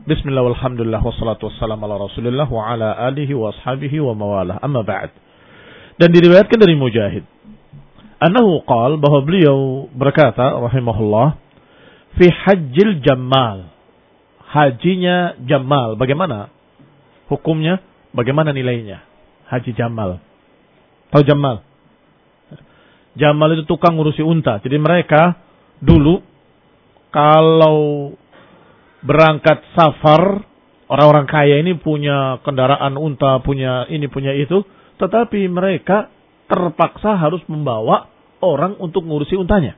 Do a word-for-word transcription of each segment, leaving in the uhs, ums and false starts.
Bismillah walhamdulillah wassalatu wassalamu ala Rasulillah wa ala alihi wa ashabihi wa mawalah. Amma ba'd. Dan diriwayatkan dari Mujahid annahu qala, bahwa beliau berkata rahimahullah, fi hajjil Jammal, hajinya Jammal, bagaimana hukumnya, bagaimana nilainya haji Jammal? Tahu Jammal? Jammal itu tukang ngurusi unta. Jadi mereka dulu kalau berangkat safar, orang-orang kaya ini punya kendaraan unta, punya ini, punya itu, tetapi mereka terpaksa harus membawa orang untuk ngurusi untanya.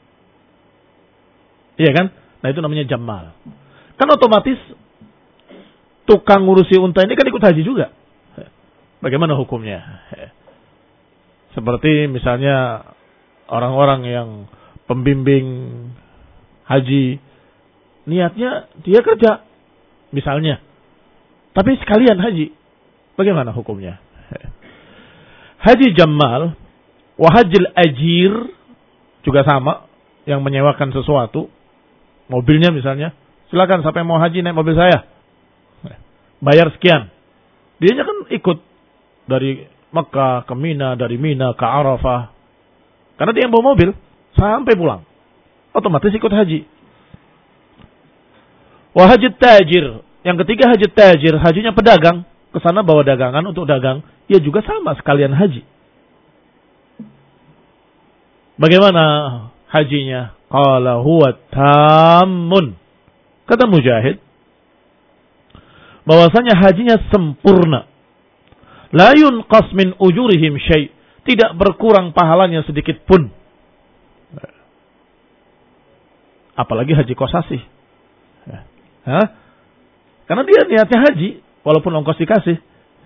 Iya kan? Nah itu namanya Jammal. Kan otomatis tukang ngurusi unta ini kan ikut haji juga. Bagaimana hukumnya? Seperti misalnya orang-orang yang pembimbing haji, niatnya dia kerja misalnya, tapi sekalian haji. Bagaimana hukumnya? Haji Jammal wa hajil ajir juga sama, yang menyewakan sesuatu, mobilnya misalnya, silakan sampai mau haji naik mobil saya, bayar sekian. Dianya kan ikut dari Mekah ke Mina, dari Mina ke Arafah, karena dia yang bawa mobil sampai pulang, otomatis ikut haji. Wa haji tajir, yang ketiga haji tajir, hajinya pedagang, ke sana bawa dagangan untuk dagang, ia juga sama sekalian haji. Bagaimana hajinya? Qala huwa tammun, kata Mujahid, bahwasanya hajinya sempurna. La yunqas min ujurihim syai', tidak berkurang pahalanya sedikit pun. Apalagi haji kosasih. Hah? Karena dia niatnya haji, walaupun ongkos dikasih.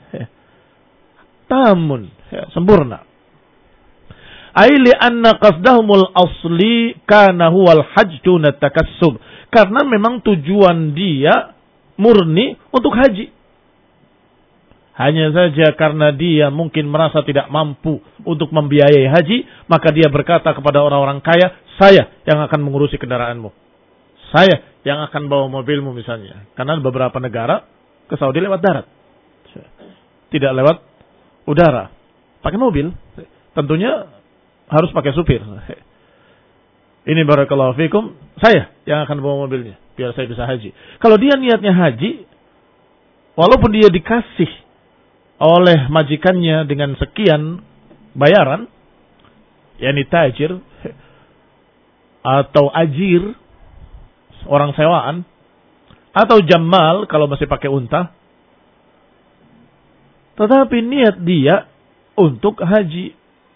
Tamun, ya, sempurna. Aili anna qasdahumul asli kana huwal hajj duna takassub. Karena memang tujuan dia murni untuk haji. Hanya saja karena dia mungkin merasa tidak mampu untuk membiayai haji, maka dia berkata kepada orang-orang kaya, saya yang akan mengurusi kendaraanmu. Saya yang akan bawa mobilmu misalnya. Karena beberapa negara ke Saudi lewat darat, tidak lewat udara. Pakai mobil. Tentunya harus pakai supir. Ini barakallahu fikum, saya yang akan bawa mobilnya, biar saya bisa haji. Kalau dia niatnya haji, walaupun dia dikasih oleh majikannya dengan sekian bayaran, yakni tajir atau ajir, orang sewaan, atau Jammal kalau masih pakai unta, tetapi niat dia untuk haji.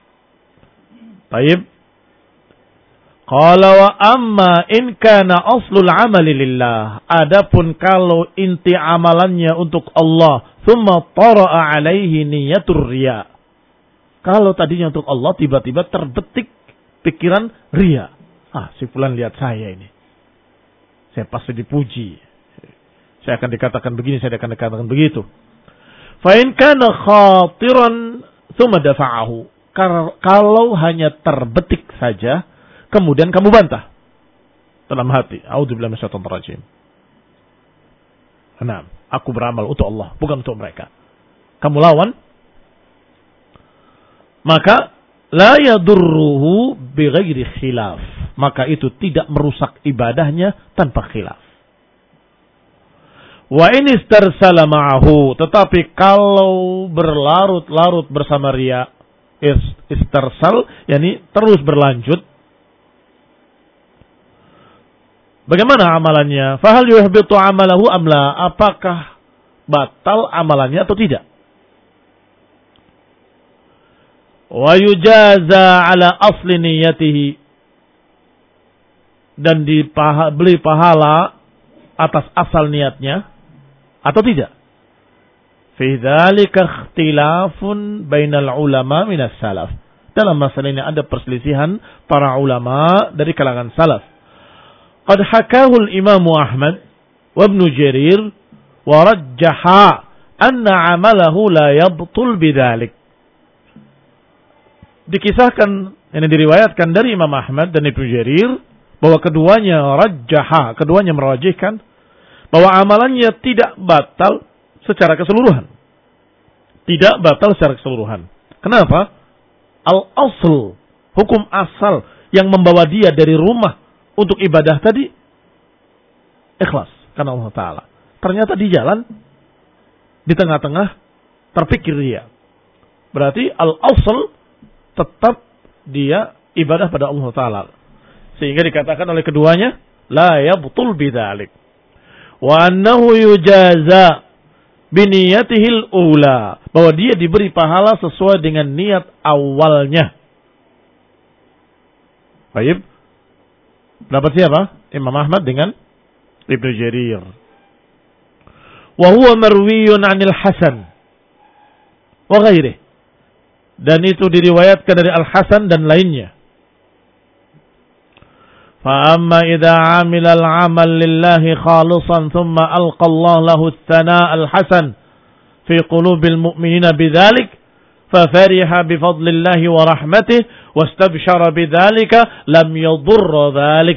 Baik. Qala wa amma in kana aslul amali lillah. Adapun kalau inti amalannya untuk Allah, thumma tara'a alaihi niyatur riya. Kalau tadinya untuk Allah, tiba-tiba terbetik pikiran riya. Ah, si fulan lihat saya ini, saya pasti dipuji, saya akan dikatakan begini, saya akan dikatakan begitu. Fa in kana khatiran thumma dafa'ahu. Kalau hanya terbetik saja, kemudian kamu bantah dalam hati, a'udzubillahi minasyaitonir rajim. Nah, aku beramal untuk Allah, bukan untuk mereka. Kamu lawan, maka la yadurruhu bighairi khilaf. Maka itu tidak merusak ibadahnya tanpa khilaf. Wa in istarsala ma'ahu, tetapi kalau berlarut-larut bersama riya, istarsal, yakni terus berlanjut, bagaimana amalannya? Fahal yuhbitu amalahu amla? Apakah batal amalannya atau tidak? Wa yujaza ala asli niyatihi, dan diberi pahala atas asal niatnya atau tidak? Fi dzalika ikhtilafun bainal ulama minas salaf. Dalam masalah ini ada perselisihan para ulama dari kalangan salaf. Qad hakahu al-Imam Ahmad wa Ibn Jarir wa rajjaha anna amalahu la yabtul bidzalik. Dikisahkan, ini diriwayatkan dari Imam Ahmad dan Ibn Jarir, bahwa keduanya rajjaha, keduanya merajihkan bahwa amalannya tidak batal secara keseluruhan. Tidak batal secara keseluruhan. Kenapa? Al-asl, hukum asal yang membawa dia dari rumah untuk ibadah tadi, ikhlas karena Allah Ta'ala. Ternyata di jalan, di tengah-tengah, terpikir dia. Berarti al-asl tetap dia ibadah pada Allah Ta'ala. Sehingga dikatakan oleh keduanya, la yabtul bidzalik. Wa annahu yujaza biniyatihil ula. Bahwa dia diberi pahala sesuai dengan niat awalnya. Baik. Dapat siapa? Imam Ahmad dengan Ibnu Jarir. Wa huwa marwiyun 'anil Hasan wa ghairihi. Dan itu diriwayatkan dari Al-Hasan dan lainnya. Fa amma idza 'amila al-'amal lillahi khalisan thumma alqa Allah lahu ath-thana' al-hasan fi qulubil mu'minina bidzalik fa fariha bi fadlillahi wa rahmatihi wastabshara bidzalika lam yadurra dzalik.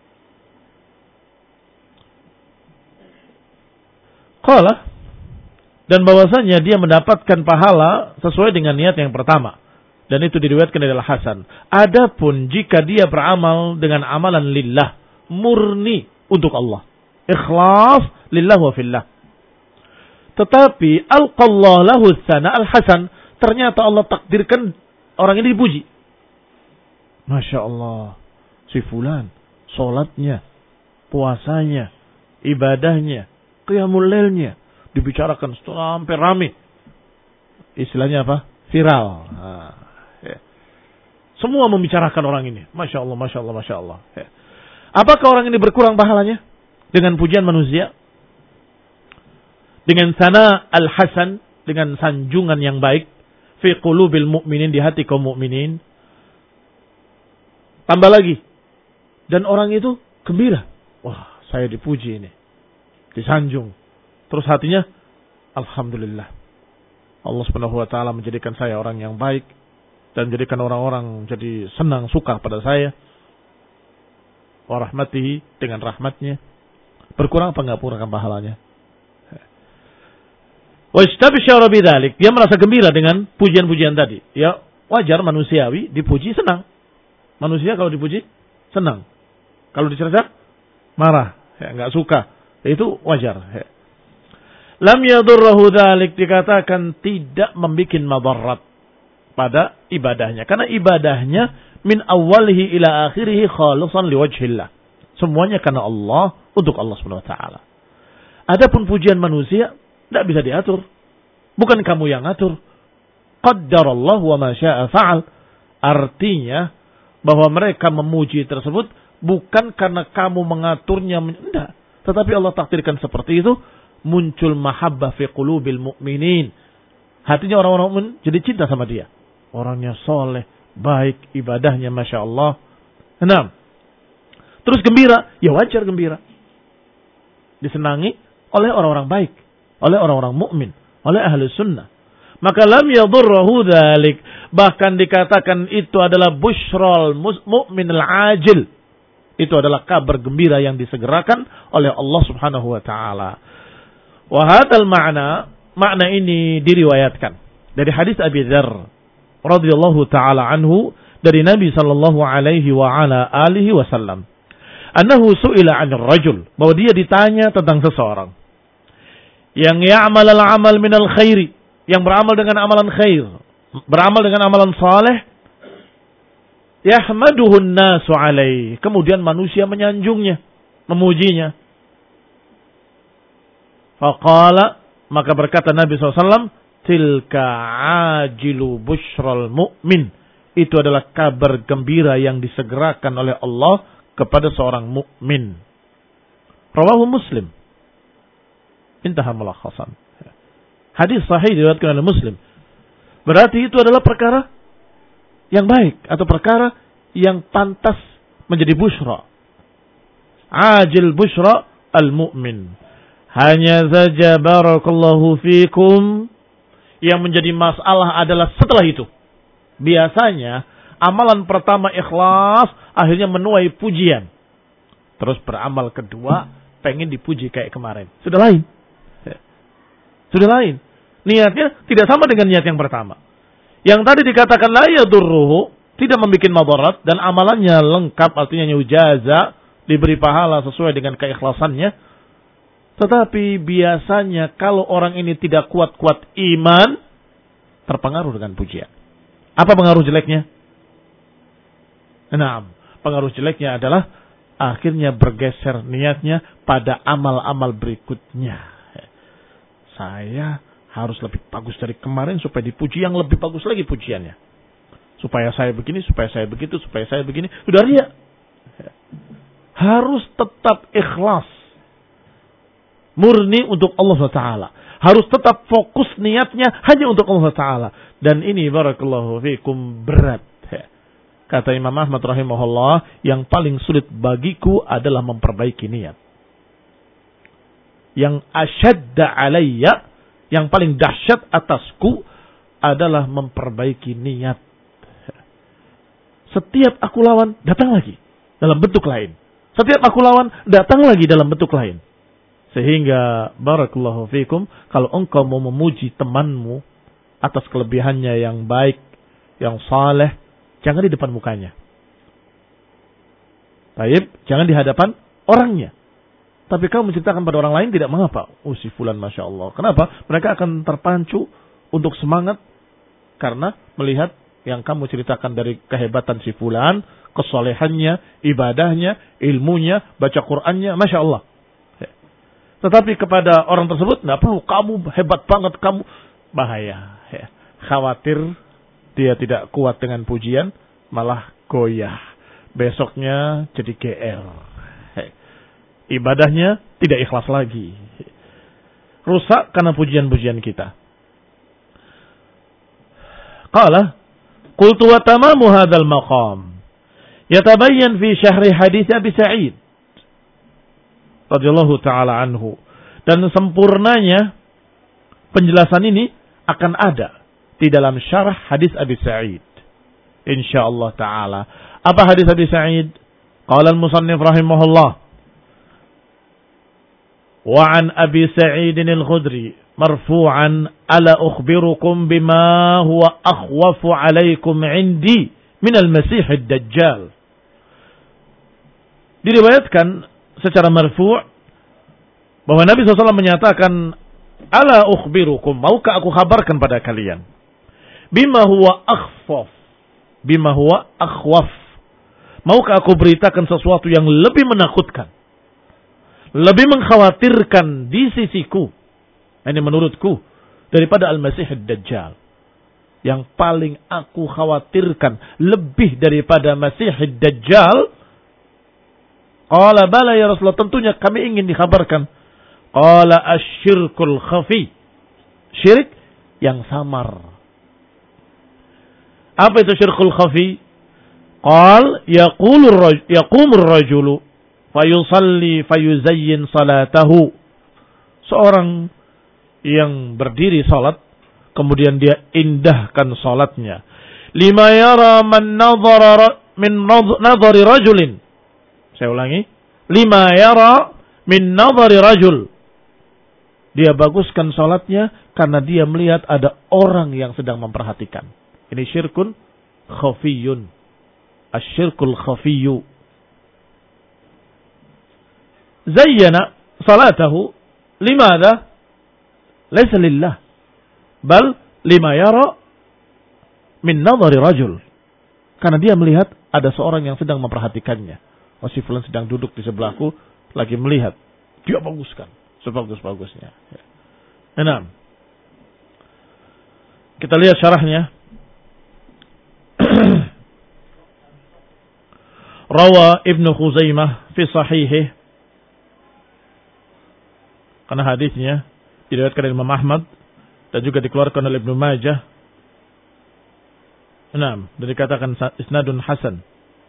Qala, dan bahwasanya dia mendapatkan pahala sesuai dengan niat yang pertama. Dan itu diriwayatkan dari Al-Hasan. Adapun jika dia beramal dengan amalan lillah, murni untuk Allah, ikhlas lillah wa fillah. Tetapi alqallahu lahu tsana al-hasan, ternyata Allah takdirkan orang ini dipuji. Masya Allah, si fulan, sholatnya, puasanya, ibadahnya, qiyamul lailnya dibicarakan sampai rame. Istilahnya apa? Viral. Nah, ya. Semua membicarakan orang ini. Masya Allah, Masya Allah, Masya Allah. Ya. Apakah orang ini berkurang pahalanya dengan pujian manusia? Dengan sana al-hasan, dengan sanjungan yang baik, fi qulubil mu'minin, di hati kaum mukminin. Tambah lagi, dan orang itu gembira. Wah, saya dipuji ini, disanjung. Terus hatinya, alhamdulillah, Allah Subhanahu wa taala menjadikan saya orang yang baik dan menjadikan orang-orang jadi senang, suka pada saya. Wa rahmatihi, dengan rahmatnya. Berkurang apa enggak kurangkan pahalanya? Wa istabsyara bidzalik, dia merasa gembira dengan pujian-pujian tadi. Ya, wajar manusiawi dipuji senang. Manusia kalau dipuji senang. Kalau dicerca marah, ya enggak suka. Itu wajar, ya. Lam yadurruhu dzalik, dikatakan tidak membikin madarat pada ibadahnya, karena ibadahnya min awwalihi ila akhirih khalisan liwajhillah. Semuanya karena Allah, untuk Allah Subhanahu wa taala. Adapun pujian manusia tidak bisa diatur. Bukan kamu yang atur. Qaddarallahu wa ma syaa fa'al. Artinya bahwa mereka memuji tersebut bukan karena kamu mengaturnya, tidak, tetapi Allah takdirkan seperti itu. Muncul mahabbah fi qulubil mu'minin. Hatinya orang-orang mukmin jadi cinta sama dia. Orangnya soleh, baik, ibadahnya Masya Allah. Enam. Terus gembira, ya wajar gembira. Disenangi oleh orang-orang baik, oleh orang-orang mukmin, oleh ahli sunnah. Maka lam yadurruhu dzalik, bahkan dikatakan itu adalah busyral mu'min al-ajil. Itu adalah kabar gembira yang disegerakan oleh Allah Subhanahu wa taala. Wa hadzal ma'na, makna ini diriwayatkan dari hadis Abi Dzar radhiyallahu taala anhu dari Nabi sallallahu alaihi wa ala alihi wasallam. Annahu su'ila 'anil rajul, bahwa dia ditanya tentang seseorang yang ya'mal al-amal minal khairi, yang beramal dengan amalan khair, beramal dengan amalan saleh, yahmaduhun nasu alaih, kemudian manusia menyanjungnya, memujinya. Faqala, maka berkata Nabi shallallahu alaihi wasallam, tilka ajilu busyral mu'min, itu adalah kabar gembira yang disegerakan oleh Allah kepada seorang mukmin. Rawahu Muslim. Intaha mulakhasan. Hadis sahih diriwayatkan oleh Muslim. Berarti itu adalah perkara yang baik atau perkara yang pantas menjadi busyra. Ajil busyra al-mu'min. Hanya saja barakallahu fikum, yang menjadi masalah adalah setelah itu. Biasanya amalan pertama ikhlas, akhirnya menuai pujian. Terus beramal kedua pengen dipuji kayak kemarin. Sudah lain. Sudah lain. Niatnya tidak sama dengan niat yang pertama. Yang tadi dikatakan la yadurruhu, tidak membuat madarat dan amalannya lengkap, artinya yujaza, diberi pahala sesuai dengan keikhlasannya. Tetapi biasanya kalau orang ini tidak kuat-kuat iman, terpengaruh dengan pujian. Apa pengaruh jeleknya? Nah, pengaruh jeleknya adalah akhirnya bergeser niatnya pada amal-amal berikutnya. Saya harus lebih bagus dari kemarin supaya dipuji yang lebih bagus lagi pujiannya. Supaya saya begini, supaya saya begitu, supaya saya begini. Sudah ria. Harus tetap ikhlas. Murni untuk Allah subhanahu wa taala. Harus tetap fokus niatnya hanya untuk Allah subhanahu wa taala. Dan ini barakallahu fikum berat. Kata Imam Ahmad rahimahullah, yang paling sulit bagiku adalah memperbaiki niat. Yang asyadda alayya, yang paling dahsyat atasku adalah memperbaiki niat. Setiap aku lawan, datang lagi dalam bentuk lain. Setiap aku lawan, datang lagi dalam bentuk lain. Sehingga barakallahu fikum, kalau engkau mau memuji temanmu atas kelebihannya yang baik, yang saleh, jangan di depan mukanya. Baik, jangan di hadapan orangnya. Tapi kamu menceritakan pada orang lain tidak mengapa. Oh si fulan Masya Allah. Kenapa? Mereka akan terpancu untuk semangat karena melihat yang kamu ceritakan dari kehebatan si fulan, kesolehannya, ibadahnya, ilmunya, baca Qur'annya, Masya Allah. Tetapi kepada orang tersebut, tidak perlu, kamu hebat banget, kamu bahaya. Khawatir dia tidak kuat dengan pujian, malah goyah. Besoknya jadi G R. Ibadahnya tidak ikhlas lagi. Rusak karena pujian-pujian kita. Qala, qultu wa tamamu hadzal maqam yatabayyan fi syahri hadits Abi Sa'id radhiyallahu taala anhu. Dan sempurnanya penjelasan ini akan ada di dalam syarah hadis Abi Sa'id. Insyaallah taala. Apa hadis Abi Sa'id? Qala al-musannif rahimahullah. Wa an Abi Sa'id al-Khudri marfu'an ala ukhbirukum bima huwa akhwafu 'alaykum 'indi min al-Masih ad-Dajjal. Diriwayatkan secara marfu' bahwa Nabi shallallahu alaihi wasallam menyatakan, ala ukhbirukum, maukah aku kabarkan pada kalian, bima huwa akhfaf, bima huwa akhwaf, maukah aku beritakan sesuatu yang lebih menakutkan, lebih mengkhawatirkan di sisiku, ini menurutku, daripada Al-Masih ad-Dajjal. Yang paling aku khawatirkan lebih daripada Masih ad-Dajjal. Qala bala ya Rasulullah, tentunya kami ingin dikhabarkan. Qala asyirkul khafi, syirik yang samar. Apa itu syirkul khafi? Qal yaqulu yaqumur rajulu fayusalli fayuzayyin salatahu. Seorang yang berdiri salat kemudian dia indahkan salatnya. Lima yara man nadhara min nadhari rajulin. Saya ulangi. Lima yara min nadhari rajul. Dia baguskan salatnya karena dia melihat ada orang yang sedang memperhatikan. Ini syirkun khafiyun. Asyirkul khafiyu. Zayyana salatahu limada? Laisa lillah. Bal lima yara min nadhari rajul. Karena dia melihat ada seorang yang sedang memperhatikannya. Oh si fulan sedang duduk di sebelahku lagi melihat. Dia baguskan sebagus-bagusnya. Enam. Kita lihat syarahnya. Rawa Ibnu Khuzaimah fi sahihih. Karena hadisnya diriwayatkan oleh Imam Ahmad dan juga dikeluarkan oleh Ibnu Majah. Enam. Dan dikatakan isnadun hasan.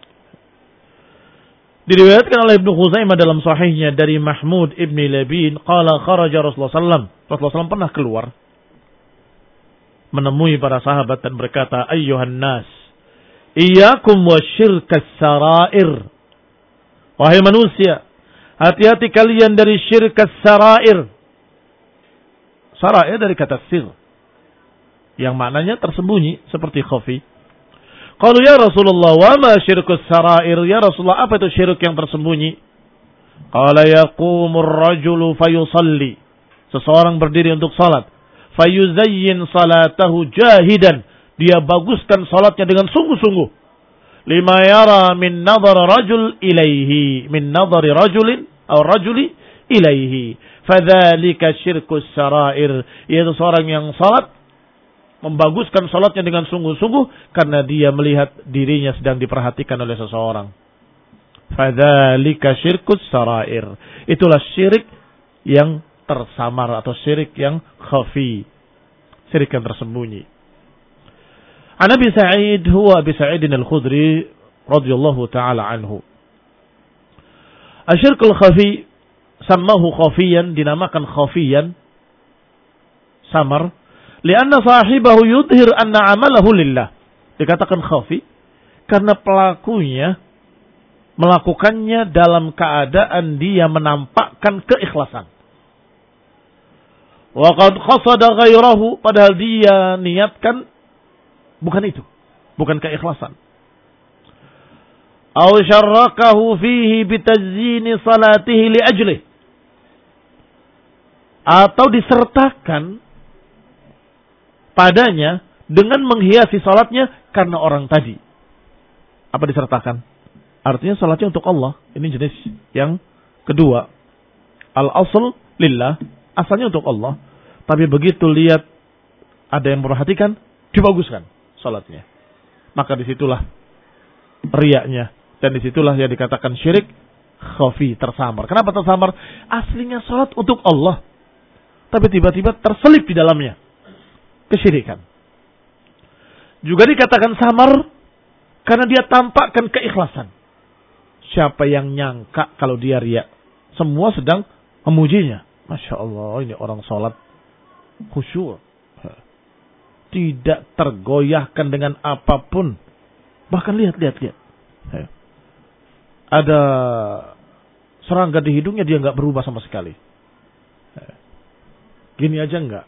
Diriwayatkan oleh Ibnu Khuzaimah dalam sahihnya dari Mahmud ibni Labid, qala kharaja Rasulullah sallallahu alaihi wasallam. Rasulullah sallallahu alaihi wasallam pernah keluar menemui para sahabat dan berkata, ayyuhan nas, iyyakum wasyirkas sarair. Wahai manusia, Hati-hati kalian dari syirik as-sarair. Sarair dari kata sir, yang maknanya tersembunyi seperti khafi. Qalu ya Rasulullah, wa ma syirkus sarair? Ya Rasulullah, apa itu syirik yang tersembunyi? Qala yaqumur rajulu fayusalli. Seseorang berdiri untuk salat. Fayuzayyin salatahu jahidan. Dia baguskan salatnya dengan sungguh-sungguh. Lima yara min nazar rajul ilaihi. Min nazari rajulin atau rajuli ilaihi. Fadzalika syirkus sarair. Yaitu seorang yang salat, membaguskan salatnya dengan sungguh-sungguh karena dia melihat dirinya sedang diperhatikan oleh seseorang. Fadzalika syirkus sarair. Itulah syirik yang tersamar atau syirik yang khafi. Syirik yang tersembunyi. An Abi Sa'id huwa Abi Sa'id al-Khudri radhiyallahu taala anhu. Asyirkul khafi sammahu khafiyan, dinamakan khafiyan, samar, lianna sahibahu yudhir anna amalahu lillah. Dikatakan khafi karena pelakunya melakukannya dalam keadaan dia menampakkan keikhlasan. Wa qad qasada ghairahu, padahal dia niatkan bukan itu, bukan keikhlasan. Aw syarrakahu fihi bitazyini salatihi li ajlih, atau disertakan padanya dengan menghiasi salatnya karena orang tadi. Apa disertakan? Artinya salatnya untuk Allah. Ini jenis yang kedua. Al-asl lillah, asalnya untuk Allah. Tapi begitu lihat ada yang memperhatikan, dibaguskan salatnya. Maka disitulah riyaknya. Dan disitulah yang dikatakan syirik khafi, tersamar. Kenapa tersamar? Aslinya salat untuk Allah. Tapi tiba-tiba terselip di dalamnya kesyirikan. Juga dikatakan samar karena dia tampakkan keikhlasan. Siapa yang nyangka kalau dia riya? Semua sedang memujinya. Masya Allah, ini orang sholat khusyuk. Tidak tergoyahkan dengan apapun. Bahkan lihat, lihat, lihat. Ada serangga di hidungnya, dia nggak berubah sama sekali. Gini aja nggak.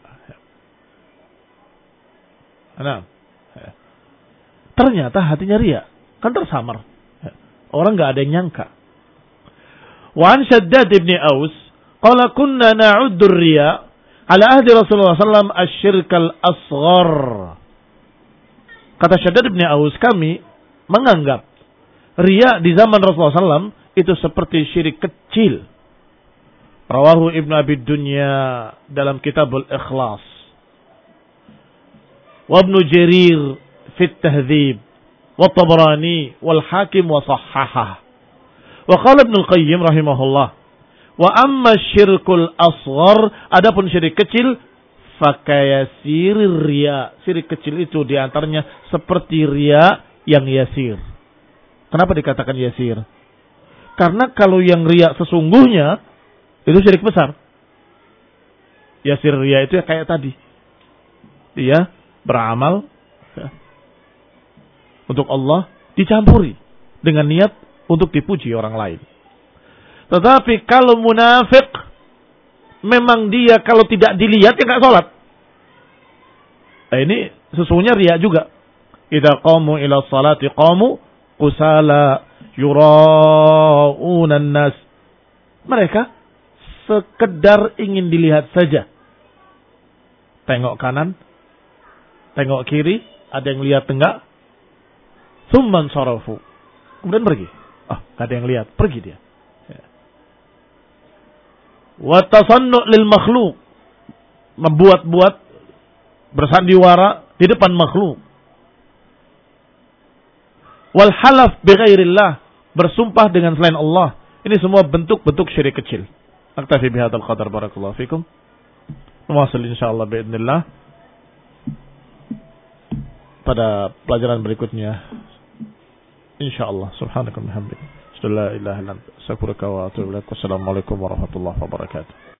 Nah, ternyata hatinya riya. Kan tersamar. Orang nggak ada yang nyangka. Wa an Shaddad ibn Aus qala kunna na'uddu ar-riya ala ahdi Rasulullah sallallahu alaihi wasallam asy-syirk al-asghar. Kata Shaddad ibn Aus, kami menganggap riya di zaman Rasulullah sallallahu alaihi wasallam itu seperti syirik kecil. Rawahu Ibnu Abi Dunya dalam Kitabul Ikhlas. Wa Ibnu Jarir fi at-Tahdhib. والطبراني والحاكم وصححه. وقال ابن القيم رحمه الله وأما الشرك الأصغر, adapun syirik kecil, fakayasir riya, syirik kecil itu diantaranya seperti riya yang yasir. Kenapa dikatakan yasir? Karena kalau yang riya sesungguhnya itu syirik besar. Yasir riya itu ya kayak tadi, dia beramal untuk Allah dicampuri dengan niat untuk dipuji orang lain. Tetapi kalau munafik, memang dia kalau tidak dilihat ya nggak sholat. Nah, ini sesungguhnya riya juga. Idza qamu ila salati qamu qusala yura'una an-nas. Mereka sekedar ingin dilihat saja. Tengok kanan, tengok kiri, ada yang lihat enggak? Tsumman sarafu. Kemudian pergi. Ah, oh, gak ada yang lihat. Pergi dia. Wa tasannu' lil makhluk. Membuat-buat, bersandiwara di depan makhluk. Wal halaf bighairillah. Bersumpah dengan selain Allah. Ini semua bentuk-bentuk syirik kecil. Aktafi bihadzal qadar, barakallahu fikum. Nuwasil insyaallah biidznillah pada pelajaran berikutnya. InsyaAllah. Subhanakallah. Alhamdulillah. Assalamualaikum warahmatullahi wabarakatuh.